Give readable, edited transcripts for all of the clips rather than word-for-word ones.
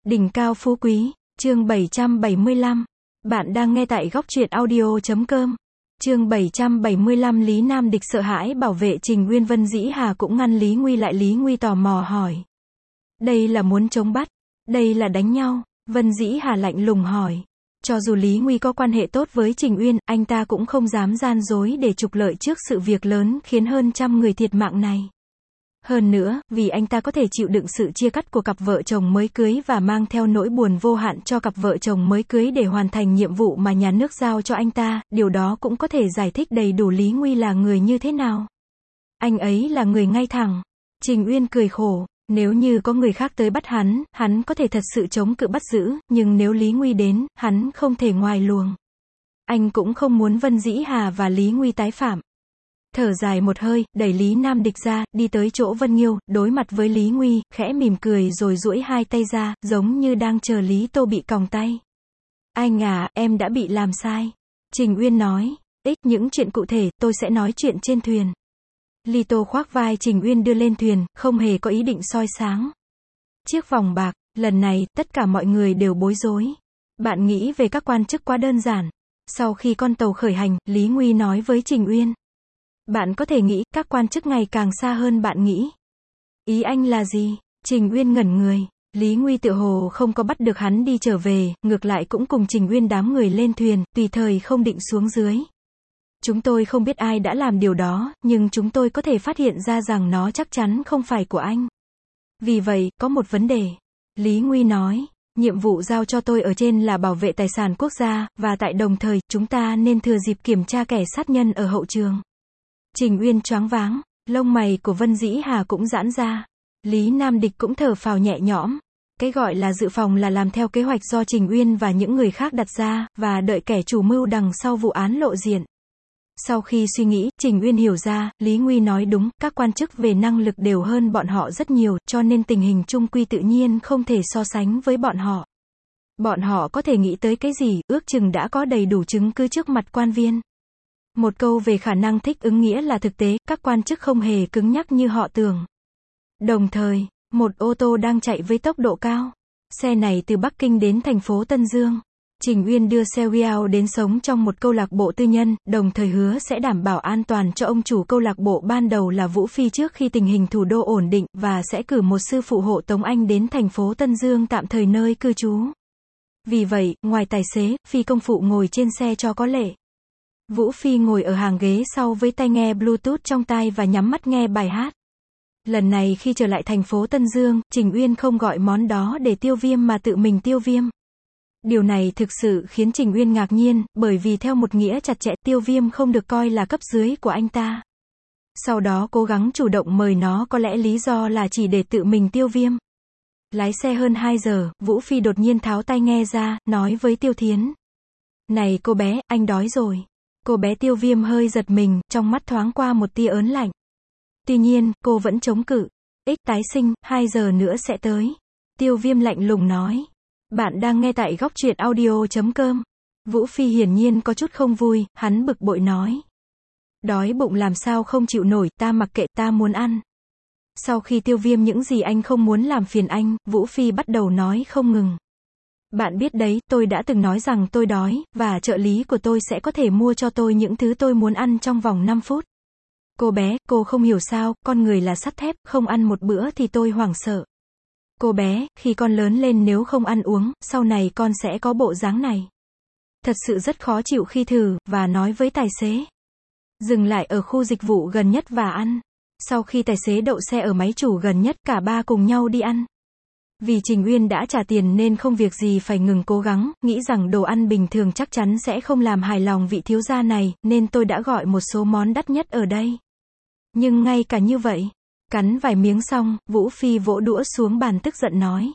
Đỉnh cao phú quý, chương 775. Bạn đang nghe tại góc truyện audio.com. Chương 775 Lý Nam Địch sợ hãi bảo vệ Trình Uyên. Vân Dĩ Hà cũng ngăn Lý Nguy lại. Lý Nguy tò mò hỏi. Đây là muốn chống bắt? Đây là đánh nhau? Vân Dĩ Hà lạnh lùng hỏi. Cho dù Lý Nguy có quan hệ tốt với Trình Uyên, anh ta cũng không dám gian dối để trục lợi trước sự việc lớn khiến hơn 100 người thiệt mạng này. Hơn nữa, vì anh ta có thể chịu đựng sự chia cắt của cặp vợ chồng mới cưới và mang theo nỗi buồn vô hạn cho cặp vợ chồng mới cưới để hoàn thành nhiệm vụ mà nhà nước giao cho anh ta, điều đó cũng có thể giải thích đầy đủ Lý Nguy là người như thế nào. Anh ấy là người ngay thẳng. Trình Uyên cười khổ. Nếu như có người khác tới bắt hắn có thể thật sự chống cự bắt giữ, nhưng nếu Lý Nguy đến, hắn không thể ngoài luồng. Anh cũng không muốn Vân Dĩ Hà và Lý Nguy tái phạm. Thở dài một hơi, đẩy Lý Nam Địch ra, đi tới chỗ Vân Nghiêu, đối mặt với Lý Nguy, khẽ mỉm cười rồi duỗi hai tay ra, giống như đang chờ Lý Tô bị còng tay. Anh à, em đã bị làm sai. Trình Uyên nói. Những chuyện cụ thể, tôi sẽ nói chuyện trên thuyền. Lý Tô khoác vai Trình Uyên đưa lên thuyền, không hề có ý định soi sáng. Chiếc vòng bạc, lần này, tất cả mọi người đều bối rối. Bạn nghĩ về các quan chức quá đơn giản. Sau khi con tàu khởi hành, Lý Nguy nói với Trình Uyên. Bạn có thể nghĩ, các quan chức ngày càng xa hơn bạn nghĩ. Ý anh là gì? Trình Uyên ngẩn người. Lý Nguy tựa hồ không có bắt được hắn đi trở về, ngược lại cũng cùng Trình Uyên đám người lên thuyền, tùy thời không định xuống dưới. Chúng tôi không biết ai đã làm điều đó, nhưng chúng tôi có thể phát hiện ra rằng nó chắc chắn không phải của anh. Vì vậy, có một vấn đề. Lý Nguy nói, nhiệm vụ giao cho tôi ở trên là bảo vệ tài sản quốc gia, và tại đồng thời, chúng ta nên thừa dịp kiểm tra kẻ sát nhân ở hậu trường. Trình Uyên choáng váng, lông mày của Vân Dĩ Hà cũng giãn ra. Lý Nam Địch cũng thở phào nhẹ nhõm. Cái gọi là dự phòng là làm theo kế hoạch do Trình Uyên và những người khác đặt ra, và đợi kẻ chủ mưu đằng sau vụ án lộ diện. Sau khi suy nghĩ, Trình Uyên hiểu ra, Lý Nguy nói đúng, các quan chức về năng lực đều hơn bọn họ rất nhiều, cho nên tình hình chung quy tự nhiên không thể so sánh với bọn họ. Bọn họ có thể nghĩ tới cái gì, ước chừng đã có đầy đủ chứng cứ trước mặt quan viên. Một câu về khả năng thích ứng nghĩa là thực tế, các quan chức không hề cứng nhắc như họ tưởng. Đồng thời, một ô tô đang chạy với tốc độ cao. Xe này từ Bắc Kinh đến thành phố Tân Dương. Trình Uyên đưa xe Giao đến sống trong một câu lạc bộ tư nhân, đồng thời hứa sẽ đảm bảo an toàn cho ông chủ câu lạc bộ ban đầu là Vũ Phi trước khi tình hình thủ đô ổn định, và sẽ cử một sư phụ hộ tống anh đến thành phố Tân Dương tạm thời nơi cư trú. Vì vậy, ngoài tài xế, phi công phụ ngồi trên xe cho có lệ. Vũ Phi ngồi ở hàng ghế sau với tai nghe Bluetooth trong tai và nhắm mắt nghe bài hát. Lần này khi trở lại thành phố Tân Dương, Trình Uyên không gọi món đó để tiêu viêm mà tự mình tiêu viêm. Điều này thực sự khiến Trình Uyên ngạc nhiên, bởi vì theo một nghĩa chặt chẽ, tiêu viêm không được coi là cấp dưới của anh ta. Sau đó cố gắng chủ động mời nó, có lẽ lý do là chỉ để tự mình tiêu viêm. Lái xe hơn 2 giờ, Vũ Phi đột nhiên tháo tai nghe ra, nói với Tiêu Thiến. Này cô bé, anh đói rồi. Cô bé Tiêu Viêm hơi giật mình, trong mắt thoáng qua một tia ớn lạnh. Tuy nhiên, cô vẫn chống cự. Tái sinh, 2 giờ nữa sẽ tới. Tiêu Viêm lạnh lùng nói. Bạn đang nghe tại góc truyện audio.com. Vũ Phi hiển nhiên có chút không vui, hắn bực bội nói. Đói bụng làm sao không chịu nổi, ta mặc kệ, ta muốn ăn. Sau khi Tiêu Viêm những gì anh không muốn làm phiền anh, Vũ Phi bắt đầu nói không ngừng. Bạn biết đấy, tôi đã từng nói rằng tôi đói, và trợ lý của tôi sẽ có thể mua cho tôi những thứ tôi muốn ăn trong vòng 5 phút. Cô bé, cô không hiểu sao, con người là sắt thép, không ăn một bữa thì tôi hoảng sợ. Cô bé, khi con lớn lên nếu không ăn uống, sau này con sẽ có bộ dáng này. Thật sự rất khó chịu khi thử, và nói với tài xế. Dừng lại ở khu dịch vụ gần nhất và ăn. Sau khi tài xế đậu xe ở máy chủ gần nhất, cả ba cùng nhau đi ăn. Vì Trình Uyên đã trả tiền nên không việc gì phải ngừng cố gắng, nghĩ rằng đồ ăn bình thường chắc chắn sẽ không làm hài lòng vị thiếu gia này, nên tôi đã gọi một số món đắt nhất ở đây. Nhưng ngay cả như vậy, cắn vài miếng xong, Vũ Phi vỗ đũa xuống bàn tức giận nói.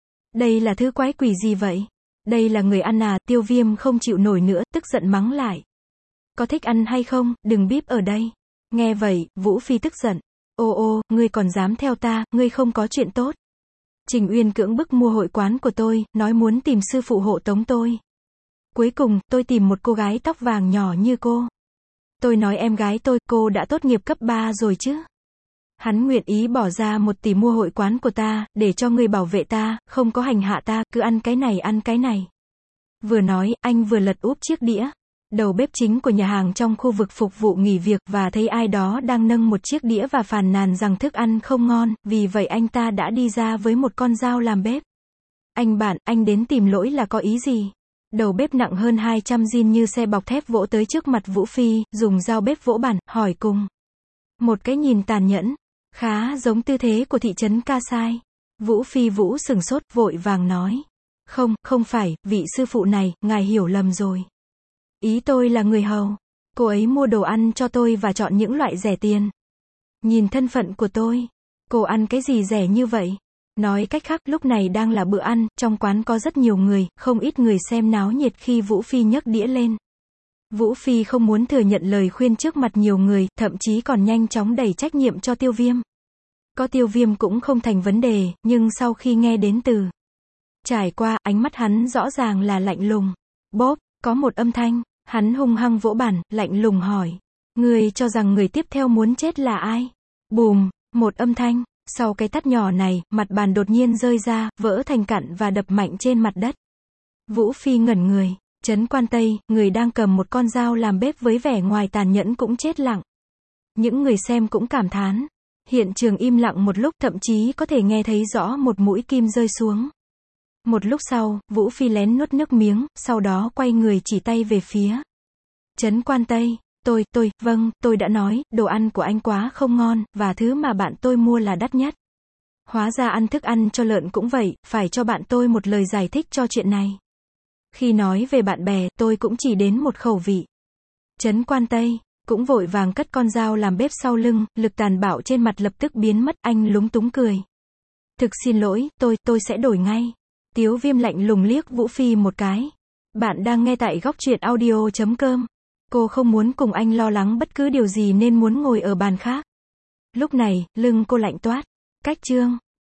Đây là thứ quái quỷ gì vậy? Đây là người ăn à? Tiêu Viêm không chịu nổi nữa, tức giận mắng lại. Có thích ăn hay không, đừng bíp ở đây. Nghe vậy, Vũ Phi tức giận. Ô, ngươi còn dám theo ta, ngươi không có chuyện tốt. Trình Uyên cưỡng bức mua hội quán của tôi, nói muốn tìm sư phụ hộ tống tôi. Cuối cùng, tôi tìm một cô gái tóc vàng nhỏ như cô. Tôi nói em gái tôi, cô đã tốt nghiệp cấp 3 rồi chứ. Hắn nguyện ý bỏ ra 1 tỷ mua hội quán của ta, để cho ngươi bảo vệ ta, không có hành hạ ta, cứ ăn cái này ăn cái này. Vừa nói, anh vừa lật úp chiếc đĩa. Đầu bếp chính của nhà hàng trong khu vực phục vụ nghỉ việc và thấy ai đó đang nâng một chiếc đĩa và phàn nàn rằng thức ăn không ngon, vì vậy anh ta đã đi ra với một con dao làm bếp. Anh bạn, anh đến tìm lỗi là có ý gì? Đầu bếp nặng hơn 200 gin như xe bọc thép vỗ tới trước mặt Vũ Phi, dùng dao bếp vỗ bàn, hỏi cùng. Một cái nhìn tàn nhẫn, khá giống tư thế của thị trấn Ca Sai. Vũ Phi Vũ sừng sốt, vội vàng nói. Không phải, vị sư phụ này, ngài hiểu lầm rồi. Ý tôi là người hầu. Cô ấy mua đồ ăn cho tôi và chọn những loại rẻ tiền. Nhìn thân phận của tôi, cô ăn cái gì rẻ như vậy? Nói cách khác, lúc này đang là bữa ăn, trong quán có rất nhiều người, không ít người xem náo nhiệt khi Vũ Phi nhấc đĩa lên. Vũ Phi không muốn thừa nhận lời khuyên trước mặt nhiều người, thậm chí còn nhanh chóng đẩy trách nhiệm cho Tiêu Viêm. Có Tiêu Viêm cũng không thành vấn đề, nhưng sau khi nghe đến từ trải qua, ánh mắt hắn rõ ràng là lạnh lùng. Bốp, có một âm thanh, hắn hung hăng vỗ bàn, lạnh lùng hỏi. Người cho rằng người tiếp theo muốn chết là ai? Bùm, một âm thanh, sau cái tát nhỏ này, mặt bàn đột nhiên rơi ra, vỡ thành cặn và đập mạnh trên mặt đất. Vũ Phi ngẩn người, Trấn Quan Tây, người đang cầm một con dao làm bếp với vẻ ngoài tàn nhẫn cũng chết lặng. Những người xem cũng cảm thán. Hiện trường im lặng một lúc, thậm chí có thể nghe thấy rõ một mũi kim rơi xuống. Một lúc sau, Vũ Phi lén nuốt nước miếng, sau đó quay người chỉ tay về phía Trấn Quan Tây. Vâng, tôi đã nói, đồ ăn của anh quá không ngon, và thứ mà bạn tôi mua là đắt nhất. Hóa ra ăn thức ăn cho lợn cũng vậy, phải cho bạn tôi một lời giải thích cho chuyện này. Khi nói về bạn bè, tôi cũng chỉ đến một khẩu vị. Trấn Quan Tây cũng vội vàng cất con dao làm bếp sau lưng, lực tàn bạo trên mặt lập tức biến mất, anh lúng túng cười. Thực xin lỗi, tôi sẽ đổi ngay. Tiếu Viêm lạnh lùng liếc Vũ Phi một cái. Bạn đang nghe tại góc truyện audio.com. Cô không muốn cùng anh lo lắng bất cứ điều gì nên muốn ngồi ở bàn khác. Lúc này, lưng cô lạnh toát. Cách chương